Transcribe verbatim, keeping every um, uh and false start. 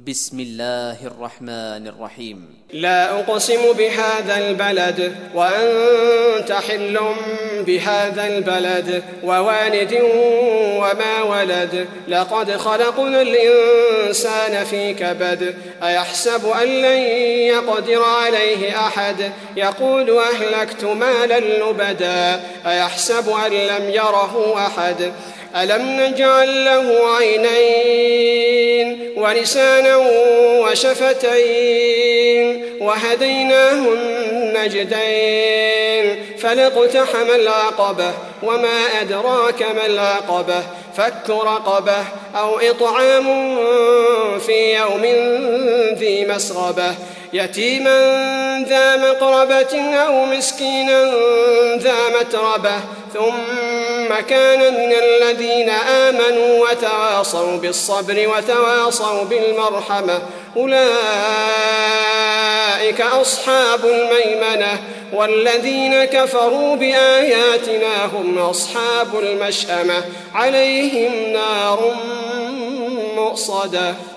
بسم الله الرحمن الرحيم. لا أقسم بهذا البلد وأنت حل بهذا البلد ووالد وما ولد لقد خلقنا الإنسان في كبد أيحسب أن لن يقدر عليه أحد يقول أهلكت مالا لبدا أيحسب أن لم يره أحد ألم نجعل له عينين ولسانا وشفتين وهديناه النجدين فلاقتحم العقبة وما أدراك ما العقبة فك رقبة أو إطعام في يوم ذي مسغبة يتيما ذا مقربة أو مسكينا ذا متربة ثم كان من الذين آمنوا وتواصوا بالصبر وتواصوا بالمرحمة أولئك أصحاب الميمنة والذين كفروا بآياتنا هم أصحاب المشأمة عليهم نار مؤصدة.